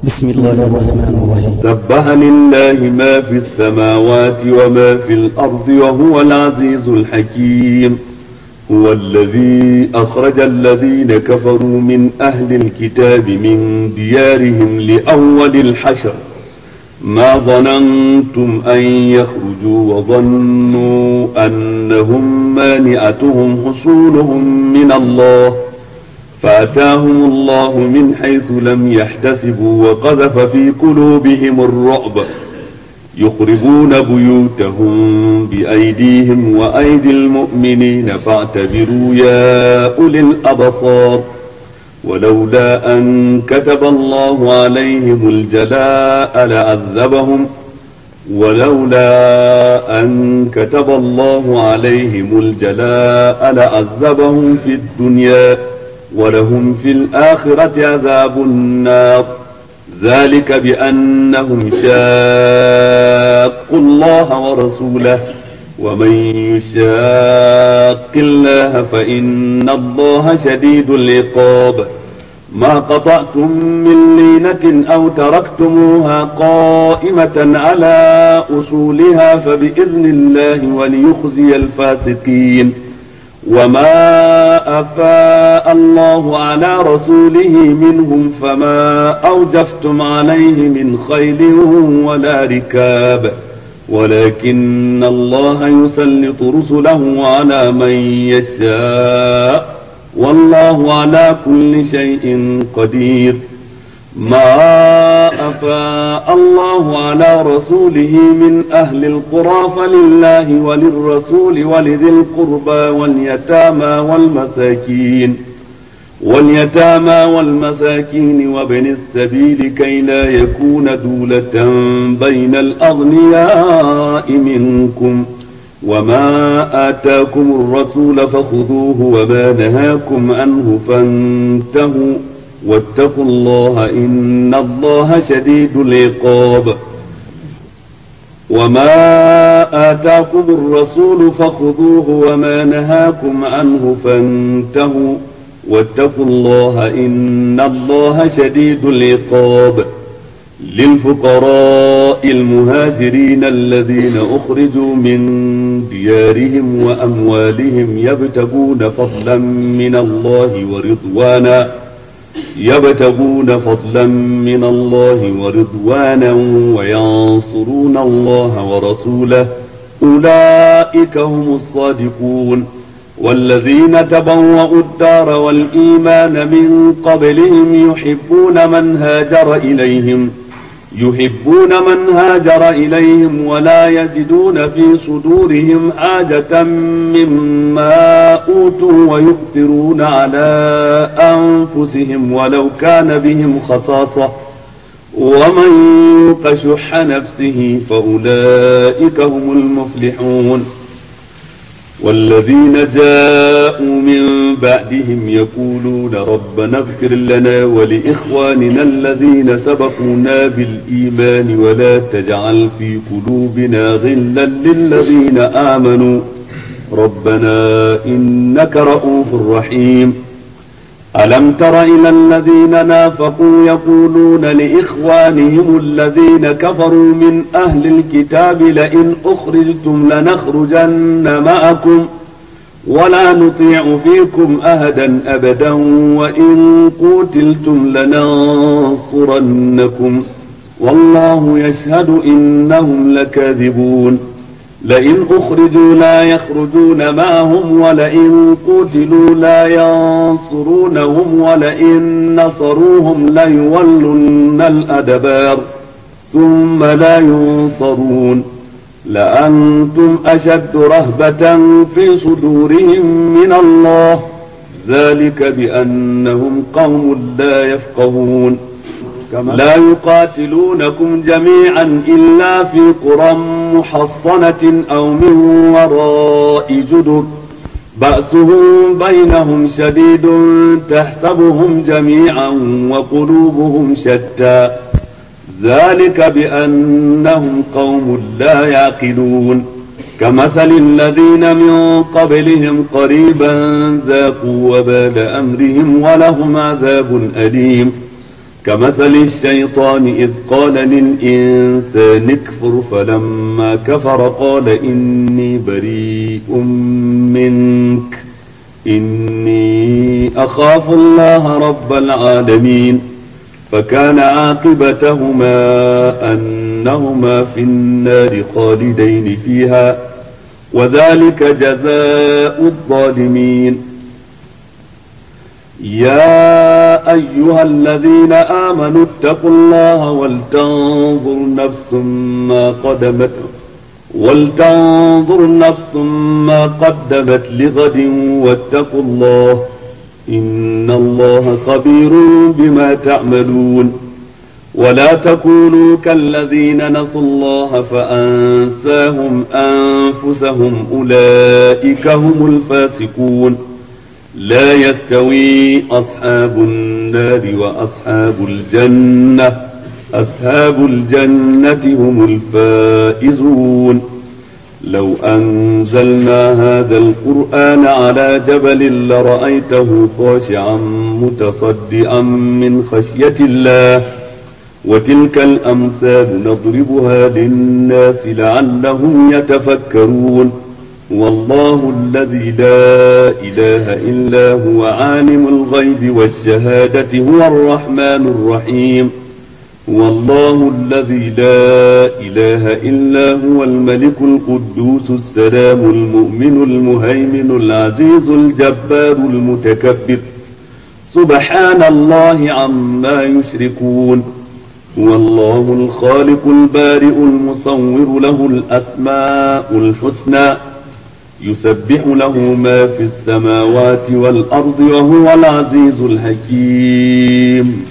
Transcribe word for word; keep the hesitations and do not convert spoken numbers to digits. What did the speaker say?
بسم الله الرحمن الرحيم. سبح لله ما في السماوات وما في الأرض وهو العزيز الحكيم. هو الذي أخرج الذين كفروا من أهل الكتاب من ديارهم لأول الحشر ما ظننتم أن يخرجوا وظنوا أنهم مانعتهم حصونهم من الله فأتاهم الله من حيث لم يحتسبوا وقذف في قلوبهم الرعب يخربون بيوتهم بأيديهم وأيدي المؤمنين فاعتبروا يا أولي الأبصار. ولولا أن كتب الله عليهم الجلاء لعذبهم ولولا أن كتب الله عليهم الجلاء لعذبهم في الدنيا ولهم في الآخرة عذاب النار. ذلك بأنهم شاقوا الله ورسوله ومن يشاق الله فإن الله شديد العقاب. ما قطعتم من لينة أو تركتموها قائمة على أصولها فبإذن الله وليخزي الفاسقين. وما أفاء الله على رسوله منهم فما أوجفتم عليه من خيل ولا ركاب ولكن الله يسلط رسله على من يشاء والله على كل شيء قدير. ما أفاء الله على رسوله من أهل القرى فلله وللرسول ولذي القربى واليتامى والمساكين واليتامى والمساكين وابن السبيل كي لا يكون دولة بين الأغنياء منكم. وما آتاكم الرسول فخذوه وما نهاكم عنه فانتهوا واتقوا الله إن الله شديد العقاب. وما آتاكم الرسول فخذوه وما نهاكم عنه فانتهوا واتقوا الله إن الله شديد العقاب. للفقراء المهاجرين الذين أخرجوا من ديارهم وأموالهم يبتغون فضلا من الله ورضوانا يبتغون فضلا من الله ورضوانا وينصرون الله ورسوله أولئك هم الصادقون. والذين تبوأوا الدار والإيمان من قبلهم يحبون من هاجر إليهم يحبون من هاجر إليهم ولا يجدون في صدورهم حاجة مما أوتوا ويؤثرون على أنفسهم ولو كان بهم خصاصة ومن يوق شح نفسه فأولئك هم المفلحون. والذين جاءوا من بعدهم يقولون ربنا اغفر لنا ولإخواننا الذين سبقونا بالإيمان ولا تجعل في قلوبنا غلا للذين آمنوا ربنا إنك رؤوف رحيم. ألم تر إلى الذين نافقوا يقولون لإخوانهم الذين كفروا من أهل الكتاب لئن أخرجتم لنخرجن معكم ولا نطيع فيكم أحدا أبدا وإن قتلتم لننصرنكم والله يشهد إنهم لكاذبون. لئن أخرجوا لا يخرجون معهم ولئن قتلوا لا ينصرونهم ولئن نصروهم ليولن الأدبار ثم لا ينصرون. لأنتم أشد رهبة في صدورهم من الله ذلك بأنهم قوم لا يفقهون. لا يقاتلونكم جميعا إلا في قرى محصنة أو من وراء جدر بأسهم بينهم شديد تحسبهم جميعا وقلوبهم شتى ذلك بأنهم قوم لا يعقلون. كمثل الذين من قبلهم قريبا ذاقوا وبال أمرهم ولهم عذاب أليم. كمثل الشيطان إذ قال للإنسان اكفر فلما كفر قال إني بريء منك إني أخاف الله رب العالمين فكان عاقبتهما أنهما في النار خالدين فيها وذلك جزاء الظالمين. يا أيها الذين آمنوا اتقوا الله ولتنظر نفس ما قدمت ولتنظر نفس ما قدمت لغد واتقوا الله إن الله خبير بما تعملون. ولا تكونوا كالذين نسوا الله فأنساهم أنفسهم أولئك هم الفاسقون. لا يستوي أصحاب النار وأصحاب الجنة أصحاب الجنة هم الفائزون. لو أنزلنا هذا القرآن على جبل لرأيته خاشعا متصدعا من خشية الله وتلك الأمثال نضربها للناس لعلهم يتفكرون. والله الذي لا إله إلا هو عالم الغيب والشهادة هو الرحمن الرحيم. والله الذي لا إله إلا هو الملك القدوس السلام المؤمن المهيمن العزيز الجبار المتكبر سبحان الله عما يشركون. والله الخالق البارئ المصور له الأسماء الحسنى يسبح له ما في السماوات والأرض وهو العزيز الحكيم.